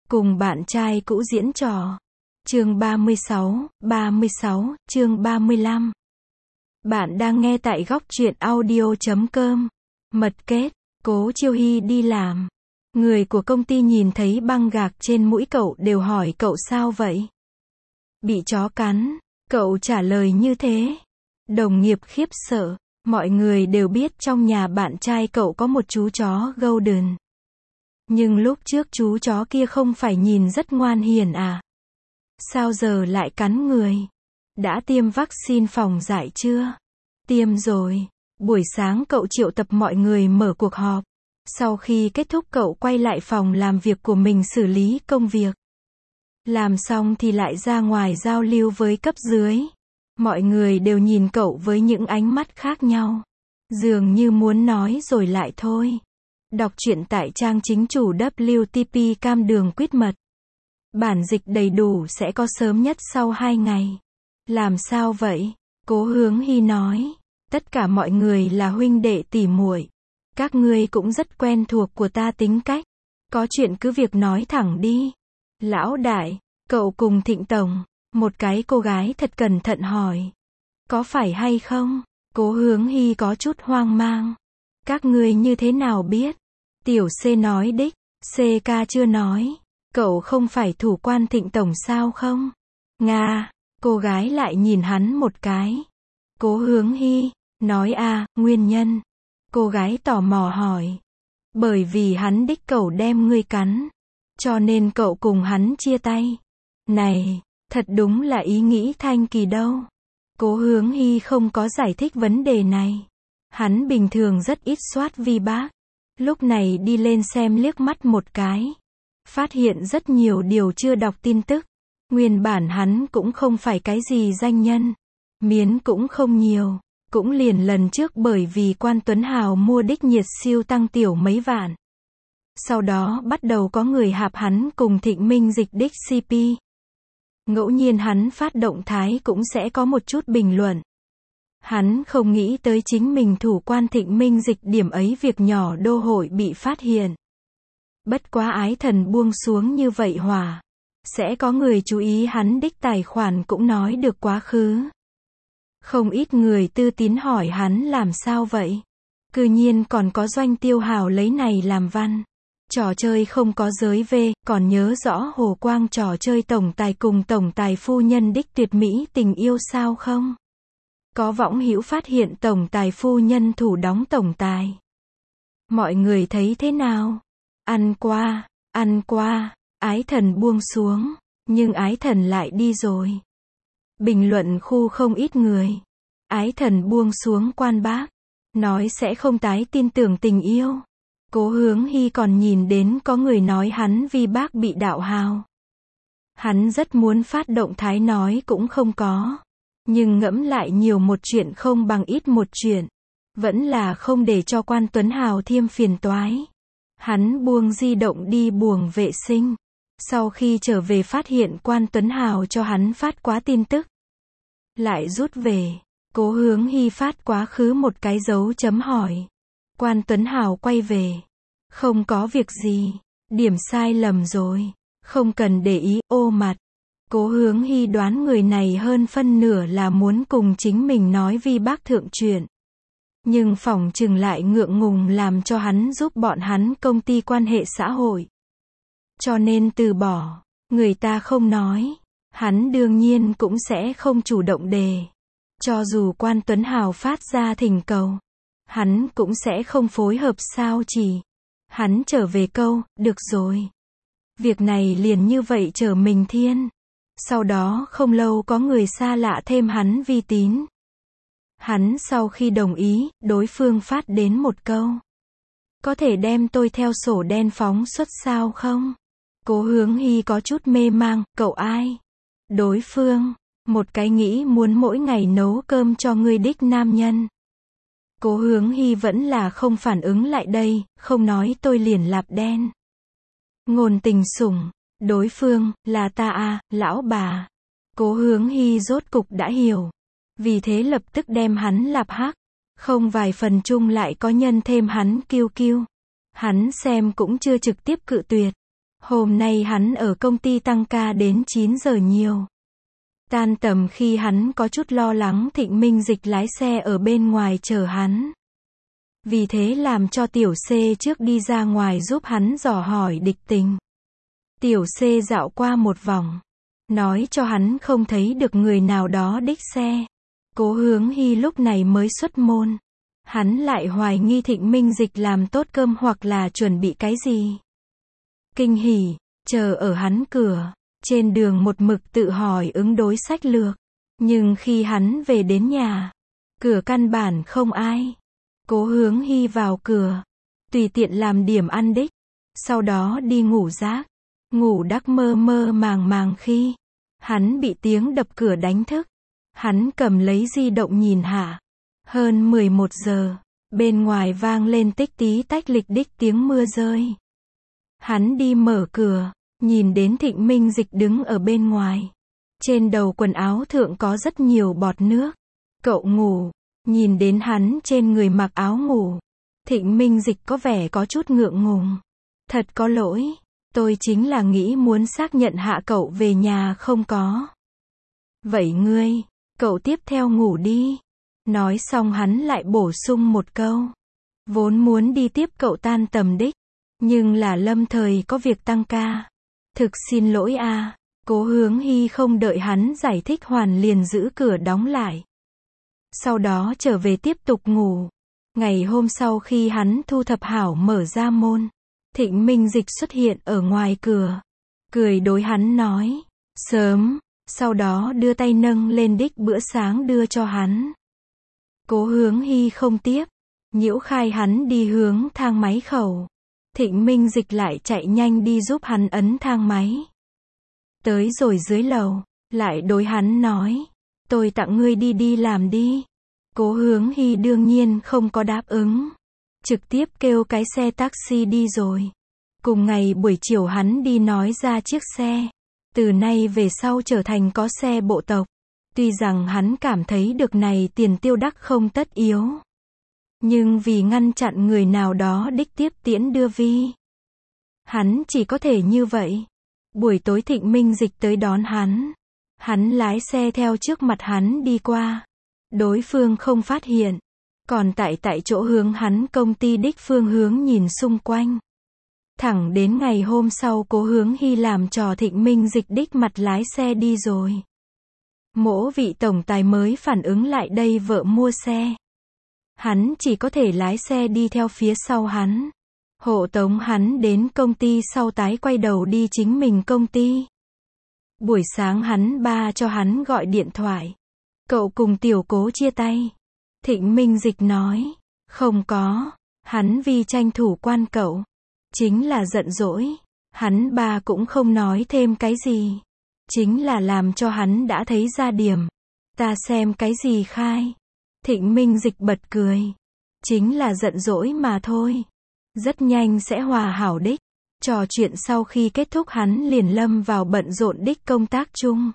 cùng bạn trai cũ diễn trò. Chương 36, chương 35. Bạn đang nghe tại góc truyện audio.com. Mật kết, Cố Chiêu Hy đi làm. Người của công ty nhìn thấy băng gạc trên mũi cậu đều hỏi cậu sao vậy? Bị chó cắn, cậu trả lời như thế. Đồng nghiệp khiếp sợ, mọi người đều biết trong nhà bạn trai cậu có một chú chó Golden. Nhưng lúc trước chú chó kia không phải nhìn rất ngoan hiền à? Sao giờ lại cắn người? Đã tiêm vaccine phòng dại chưa? Tiêm rồi. Buổi sáng cậu triệu tập mọi người mở cuộc họp. Sau khi kết thúc cậu quay lại phòng làm việc của mình xử lý công việc. Làm xong thì lại ra ngoài giao lưu với cấp dưới. Mọi người đều nhìn cậu với những ánh mắt khác nhau. Dường như muốn nói rồi lại thôi. Đọc truyện tại trang chính chủ WTP cam đường quýt mật. Bản dịch đầy đủ sẽ có sớm nhất sau 2 ngày. Làm sao vậy? Cố Hướng Hy nói. Tất cả mọi người là huynh đệ tỉ muội. Các ngươi cũng rất quen thuộc của ta tính cách. Có chuyện cứ việc nói thẳng đi. Lão đại, cậu cùng Thịnh Tổng. Một cái cô gái thật cẩn thận hỏi. Có phải hay không? Cố Hướng Hy có chút hoang mang. Các ngươi như thế nào biết? Tiểu C nói đích. CK chưa nói. Cậu không phải thủ quan Thịnh Tổng sao không? Nga. Cô gái lại nhìn hắn một cái. Cố Hướng Hy. Nói nguyên nhân. Cô gái tò mò hỏi. Bởi vì hắn đích cậu đem ngươi cắn. Cho nên cậu cùng hắn chia tay. Này, thật đúng là ý nghĩ thanh kỳ đâu. Cố Hướng Hy không có giải thích vấn đề này. Hắn bình thường rất ít soát vi bác. Lúc này đi lên xem liếc mắt một cái. Phát hiện rất nhiều điều chưa đọc tin tức. Nguyên bản hắn cũng không phải cái gì danh nhân. Miến cũng không nhiều. Cũng liền lần trước bởi vì Quan Tuấn Hào mua đích nhiệt siêu tăng tiểu mấy vạn. Sau đó bắt đầu có người hạp hắn cùng Thịnh Minh Dịch đích CP. Ngẫu nhiên hắn phát động thái cũng sẽ có một chút bình luận. Hắn không nghĩ tới chính mình thủ quan Thịnh Minh Dịch điểm ấy việc nhỏ đô hội bị phát hiện. Bất quá ái thần buông xuống như vậy hỏa. Sẽ có người chú ý hắn đích tài khoản cũng nói được quá khứ. Không ít người tư tín hỏi hắn làm sao vậy? Cư nhiên còn có Doanh Tiêu Hào lấy này làm văn. Trò chơi không có giới về, còn nhớ rõ Hồ Quang trò chơi tổng tài cùng tổng tài phu nhân đích tuyệt mỹ tình yêu sao không? Có võng hữu phát hiện tổng tài phu nhân thủ đóng tổng tài. Mọi người thấy thế nào? Ăn qua, ái thần buông xuống, nhưng ái thần lại đi rồi. Bình luận khu không ít người. Ái thần buông xuống quan bác. Nói sẽ không tái tin tưởng tình yêu. Cố Hướng Hy còn nhìn đến có người nói hắn vì bác bị đạo hào. Hắn rất muốn phát động thái nói cũng không có. Nhưng ngẫm lại nhiều một chuyện không bằng ít một chuyện. Vẫn là không để cho Quan Tuấn Hào thêm phiền toái. Hắn buông di động đi buồng vệ sinh. Sau khi trở về phát hiện Quan Tuấn Hào cho hắn phát quá tin tức. Lại rút về. Cố Hướng Hy phát quá khứ một cái dấu chấm hỏi. Quan Tuấn Hào quay về. Không có việc gì. Điểm sai lầm rồi. Không cần để ý, ô mặt. Cố Hướng Hy đoán người này hơn phân nửa là muốn cùng chính mình nói vi bác thượng chuyện. Nhưng phỏng chừng lại ngượng ngùng làm cho hắn giúp bọn hắn công ty quan hệ xã hội. Cho nên từ bỏ. Người ta không nói. Hắn đương nhiên cũng sẽ không chủ động đề. Cho dù Quan Tuấn Hào phát ra thỉnh cầu. Hắn cũng sẽ không phối hợp sao chỉ. Hắn trở về câu, được rồi. Việc này liền như vậy trở mình thiên. Sau đó không lâu có người xa lạ thêm hắn vi tín. Hắn sau khi đồng ý, đối phương phát đến một câu. Có thể đem tôi theo sổ đen phóng xuất sao không? Cố Hướng Hy có chút mê mang, cậu ai? Đối phương, một cái nghĩ muốn mỗi ngày nấu cơm cho ngươi đích nam nhân. Cố Hướng Hy vẫn là không phản ứng lại đây, không nói tôi liền lạp đen. Ngôn tình sủng, đối phương, là ta lão bà. Cố Hướng Hy rốt cục đã hiểu. Vì thế lập tức đem hắn lạp hắc. Không vài phần chung lại có nhân thêm hắn kiêu kiêu. Hắn xem cũng chưa trực tiếp cự tuyệt. Hôm nay hắn ở công ty tăng ca đến 9 giờ nhiều. Tan tầm khi hắn có chút lo lắng Thịnh Minh Dịch lái xe ở bên ngoài chờ hắn. Vì thế làm cho Tiểu C trước đi ra ngoài giúp hắn dò hỏi địch tình. Tiểu C dạo qua một vòng, nói cho hắn không thấy được người nào đó đích xe. Cố Hướng Hy lúc này mới xuất môn. Hắn lại hoài nghi Thịnh Minh Dịch làm tốt cơm hoặc là chuẩn bị cái gì. Kinh hỉ, chờ ở hắn cửa, trên đường một mực tự hỏi ứng đối sách lược. Nhưng khi hắn về đến nhà, cửa căn bản không ai. Cố Hướng Hy vào cửa, tùy tiện làm điểm ăn đích, sau đó đi ngủ rác. Ngủ đắc mơ mơ màng màng khi hắn bị tiếng đập cửa đánh thức. Hắn cầm lấy di động nhìn hạ. Hơn 11 giờ, bên ngoài vang lên tích tí tách lịch đích tiếng mưa rơi. Hắn đi mở cửa, nhìn đến Thịnh Minh Dịch đứng ở bên ngoài. Trên đầu quần áo thượng có rất nhiều bọt nước. Cậu ngủ, nhìn đến hắn trên người mặc áo ngủ. Thịnh Minh Dịch có vẻ có chút ngượng ngùng. Thật có lỗi, tôi chính là nghĩ muốn xác nhận hạ cậu về nhà không có. Vậy ngươi, cậu tiếp theo ngủ đi. Nói xong hắn lại bổ sung một câu. Vốn muốn đi tiếp cậu tan tầm đích, nhưng là lâm thời có việc tăng ca. Thực xin lỗi a. Cố Hướng Hy không đợi hắn giải thích hoàn liền giữ cửa đóng lại. Sau đó trở về tiếp tục ngủ. Ngày hôm sau khi hắn thu thập hảo mở ra môn, Thịnh Minh Dịch xuất hiện ở ngoài cửa. Cười đối hắn nói, sớm, sau đó đưa tay nâng lên đích bữa sáng đưa cho hắn. Cố Hướng Hy không tiếp, nhiễu khai hắn đi hướng thang máy khẩu. Thịnh Minh Dịch lại chạy nhanh đi giúp hắn ấn thang máy. Tới rồi dưới lầu, lại đối hắn nói, tôi tặng ngươi đi làm đi. Cố Hướng Hy đương nhiên không có đáp ứng. Trực tiếp kêu cái xe taxi đi rồi. Cùng ngày buổi chiều hắn đi nói ra chiếc xe. Từ nay về sau trở thành có xe bộ tộc. Tuy rằng hắn cảm thấy được này tiền tiêu đắc không tất yếu. Nhưng vì ngăn chặn người nào đó đích tiếp tiễn đưa vi, hắn chỉ có thể như vậy. Buổi tối Thịnh Minh Dịch tới đón hắn. Hắn lái xe theo trước mặt hắn đi qua. Đối phương không phát hiện. Còn tại chỗ hướng hắn công ty đích phương hướng nhìn xung quanh. Thẳng đến ngày hôm sau Cố Hướng Hy làm trò Thịnh Minh Dịch đích mặt lái xe đi rồi. Mỗ vị tổng tài mới phản ứng lại đây vợ mua xe. Hắn chỉ có thể lái xe đi theo phía sau hắn. Hộ tống hắn đến công ty sau tái quay đầu đi chính mình công ty. Buổi sáng hắn ba cho hắn gọi điện thoại. Cậu cùng Tiểu Cố chia tay. Thịnh Minh Dịch nói, không có, hắn vì tranh thủ quan cậu. Chính là giận dỗi. Hắn ba cũng không nói thêm cái gì. Chính là làm cho hắn đã thấy ra điểm. Ta xem cái gì khai. Thịnh Minh Dịch bật cười. Chính là giận dỗi mà thôi. Rất nhanh sẽ hòa hảo đích. Trò chuyện sau khi kết thúc hắn liền lâm vào bận rộn đích công tác chung.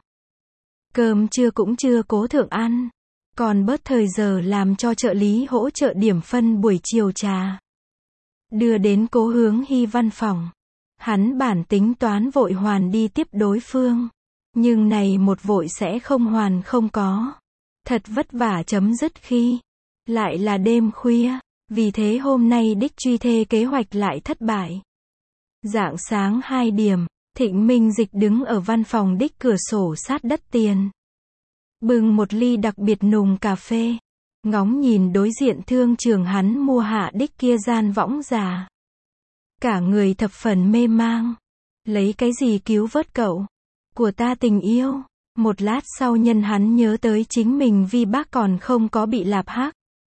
Cơm trưa cũng chưa cố thượng ăn. Còn bớt thời giờ làm cho trợ lý hỗ trợ điểm phân buổi chiều trà. Đưa đến Cố Hướng Hy văn phòng. Hắn bản tính toán vội hoàn đi tiếp đối phương. Nhưng này một vội sẽ không hoàn không có. Thật vất vả chấm dứt khi. Lại là đêm khuya. Vì thế hôm nay đích truy thê kế hoạch lại thất bại. Rạng sáng 2 điểm. Thịnh Minh Dịch đứng ở văn phòng đích cửa sổ sát đất tiền. Bưng một ly đặc biệt nùng cà phê. Ngóng nhìn đối diện thương trường hắn mua hạ đích kia gian võng già. Cả người thập phần mê mang. Lấy cái gì cứu vớt cậu? Của ta tình yêu. Một lát sau nhân hắn nhớ tới chính mình vì bác còn không có bị lạp hắc.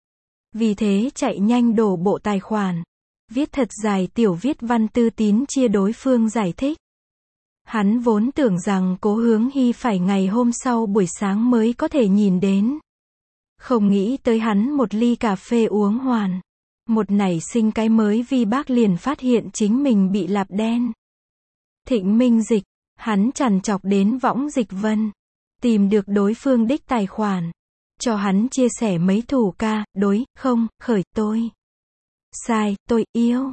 Vì thế chạy nhanh đổ bộ tài khoản. Viết thật dài tiểu viết văn tư tín chia đối phương giải thích. Hắn vốn tưởng rằng Cố Hướng Hy phải ngày hôm sau buổi sáng mới có thể nhìn đến. Không nghĩ tới hắn một ly cà phê uống hoàn. Một nảy sinh cái mới vì bác liền phát hiện chính mình bị lạp đen. Thịnh Minh Dịch, hắn trằn trọc đến võng Dịch Vân. Tìm được đối phương đích tài khoản. Cho hắn chia sẻ mấy thủ ca, đối, không, khởi tôi. Sai, tôi yêu.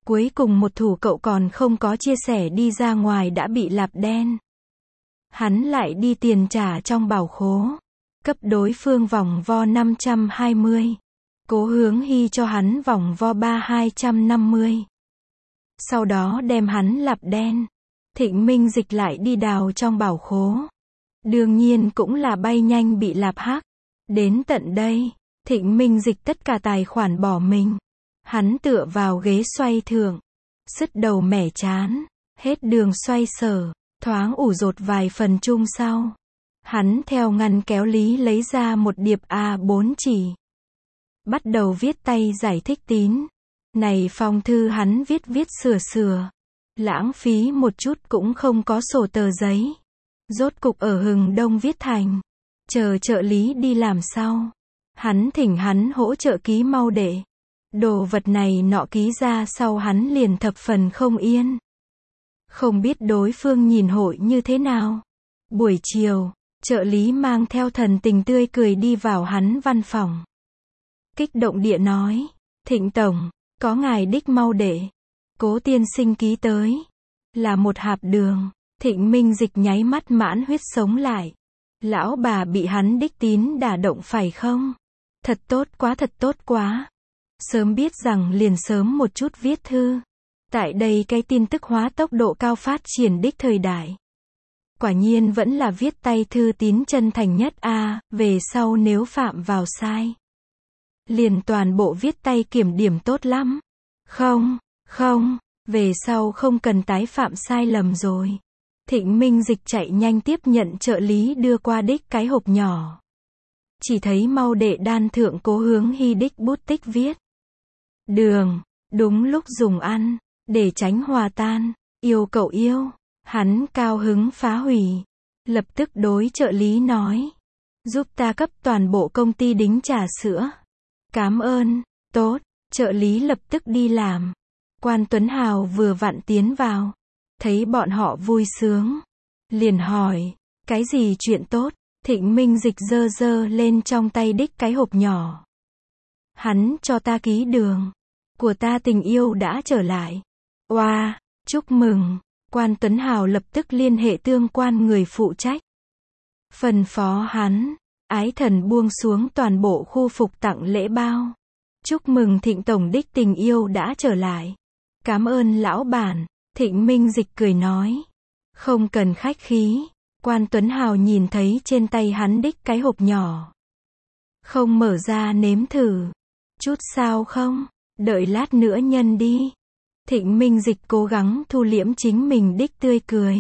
Cuối cùng một thủ cậu còn không có chia sẻ đi ra ngoài đã bị lạp đen. Hắn lại đi tiền trả trong bảo khố. Cấp đối phương vòng vo 520. Cố Hướng Hy cho hắn vòng vo 250. Sau đó đem hắn lạp đen. Thịnh Minh Dịch lại đi đào trong bảo khố. Đương nhiên cũng là bay nhanh bị lạp hắc. Đến tận đây, Thịnh Minh Dịch tất cả tài khoản bỏ mình. Hắn tựa vào ghế xoay thượng. Sứt đầu mẻ chán. Hết đường xoay sở. Thoáng ủ rột vài phần chung sau. Hắn theo ngăn kéo lý lấy ra một điệp A4 chỉ. Bắt đầu viết tay giải thích tín. Này phong thư hắn viết sửa. Lãng phí một chút cũng không có sổ tờ giấy. Rốt cục ở Hừng Đông viết thành. Chờ trợ lý đi làm sau. Hắn thỉnh hắn hỗ trợ ký mau để. Đồ vật này nọ ký ra sau hắn liền thập phần không yên. Không biết đối phương nhìn hội như thế nào. Buổi chiều, trợ lý mang theo thần tình tươi cười đi vào hắn văn phòng. Kích động địa nói, Thịnh Tổng, có ngài đích mau để. Cố tiên sinh ký tới. Là một hạp đường. Thịnh Minh Dịch nháy mắt mãn huyết sống lại. Lão bà bị hắn đích tín đả động phải không? Thật tốt quá. Sớm biết rằng liền sớm một chút viết thư. Tại đây cái tin tức hóa tốc độ cao phát triển đích thời đại. Quả nhiên vẫn là viết tay thư tín chân thành nhất về sau nếu phạm vào sai. Liền toàn bộ viết tay kiểm điểm tốt lắm. Không, về sau không cần tái phạm sai lầm rồi. Thịnh Minh Dịch chạy nhanh tiếp nhận trợ lý đưa qua đích cái hộp nhỏ. Chỉ thấy mau đệ đan thượng Cố Hướng Hy đích bút tích viết. Đường, đúng lúc dùng ăn, để tránh hòa tan, yêu cậu yêu. Hắn cao hứng phá hủy. Lập tức đối trợ lý nói. Giúp ta cấp toàn bộ công ty đính trà sữa. Cám ơn, tốt, trợ lý lập tức đi làm. Quan Tuấn Hào vừa vặn tiến vào. Thấy bọn họ vui sướng. Liền hỏi, cái gì chuyện tốt? Thịnh Minh Dịch giơ lên trong tay đích cái hộp nhỏ. Hắn cho ta ký đường. Của ta tình yêu đã trở lại. Oa, chúc mừng. Quan Tuấn Hào lập tức liên hệ tương quan người phụ trách. Phân phó hắn. Ái Thần buông xuống toàn bộ khu phục tặng lễ bao. Chúc mừng Thịnh Tổng đích tình yêu đã trở lại. Cảm ơn lão bản. Thịnh Minh Dịch cười nói. Không cần khách khí. Quan Tuấn Hào nhìn thấy trên tay hắn đích cái hộp nhỏ. Không mở ra nếm thử. Chút sao không? Đợi lát nữa nhân đi. Thịnh Minh Dịch cố gắng thu liễm chính mình đích tươi cười.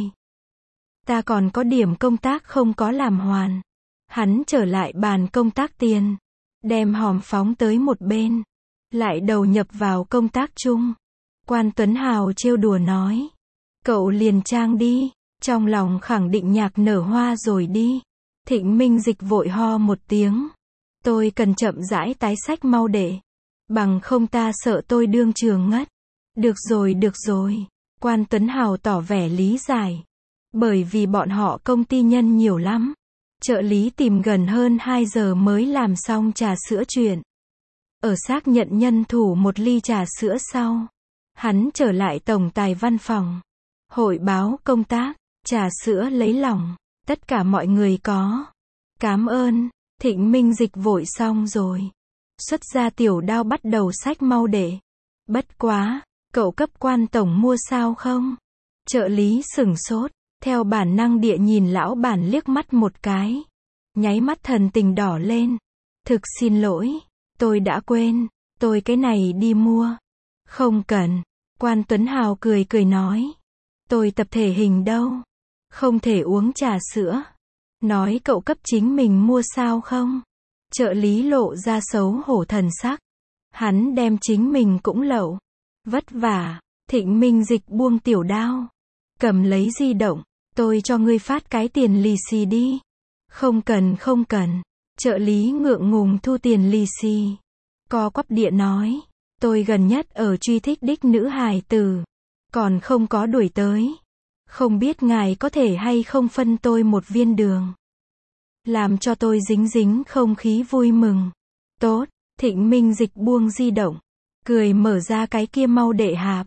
Ta còn có điểm công tác không có làm hoàn. Hắn trở lại bàn công tác tiền. Đem hòm phóng tới một bên. Lại đầu nhập vào công tác chung. Quan Tuấn Hào trêu đùa nói. Cậu liền trang đi. Trong lòng khẳng định nhạc nở hoa rồi đi. Thịnh Minh Dịch vội ho một tiếng. Tôi cần chậm rãi tái sách mau để. Bằng không ta sợ tôi đương trường ngất. Được rồi. Quan Tuấn Hào tỏ vẻ lý giải. Bởi vì bọn họ công ty nhân nhiều lắm. Trợ lý tìm gần hơn 2 giờ mới làm xong trà sữa chuyện. Ở xác nhận nhân thủ một ly trà sữa sau. Hắn trở lại tổng tài văn phòng. Hội báo công tác. Trà sữa lấy lòng. Tất cả mọi người có. Cám ơn. Thịnh Minh Dịch vội xong rồi. Xuất ra tiểu đao bắt đầu xách mau để. Bất quá. Cậu cấp Quan tổng mua sao không? Trợ lý sửng sốt. Theo bản năng địa nhìn lão bản liếc mắt một cái. Nháy mắt thần tình đỏ lên. Thực xin lỗi. Tôi đã quên. Tôi cái này đi mua. Không cần. Quan Tuấn Hào cười nói. Tôi tập thể hình đâu. Không thể uống trà sữa. Nói cậu cấp chính mình mua sao không? Trợ lý lộ ra xấu hổ thần sắc. Hắn đem chính mình cũng lậu. Vất vả. Thịnh Minh Dịch buông tiểu đao. Cầm lấy di động. Tôi cho ngươi phát cái tiền lì xì đi. Không cần. Trợ lý ngượng ngùng thu tiền lì xì. Co quắp địa nói. Tôi gần nhất ở truy thích đích nữ hài tử. Còn không có đuổi tới. Không biết ngài có thể hay không phân tôi một viên đường. Làm cho tôi dính không khí vui mừng. Tốt. Thịnh Minh Dịch buông di động. Cười mở ra cái kia mau đệ hạp.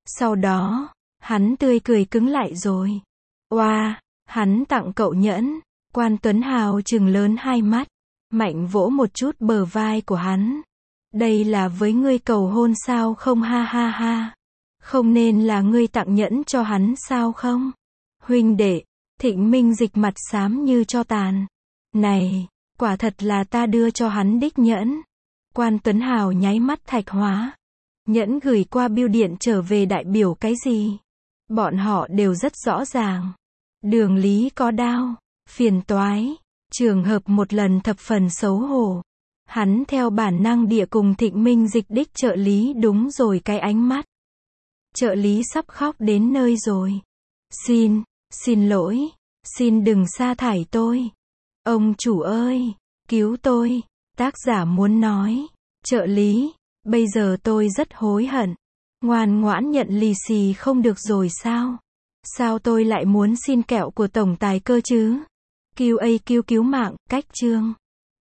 Sau đó, hắn tươi cười cứng lại rồi. Oa, hắn tặng cậu nhẫn. Quan Tuấn Hào trừng lớn hai mắt, mạnh vỗ một chút bờ vai của hắn. Đây là với ngươi cầu hôn sao không ha ha ha. Không nên là ngươi tặng nhẫn cho hắn sao không? Huynh đệ, Thịnh Minh Dịch mặt xám như tro tàn. Này, quả thật là ta đưa cho hắn đích nhẫn. Quan Tuấn Hào nháy mắt thạch hóa. Nhẫn gửi qua bưu điện trở về đại biểu cái gì? Bọn họ đều rất rõ ràng. Đường Lý có đao, phiền toái, trường hợp một lần thập phần xấu hổ. Hắn theo bản năng địa cùng Thịnh Minh Dịch đích trợ lý đúng rồi cái ánh mắt. Trợ lý sắp khóc đến nơi rồi. Xin lỗi, xin đừng sa thải tôi. Ông chủ ơi, cứu tôi. Tác giả muốn nói, trợ lý, bây giờ tôi rất hối hận. Ngoan ngoãn nhận lì xì không được rồi sao? Sao tôi lại muốn xin kẹo của tổng tài cơ chứ? QA cứu mạng, cách chương.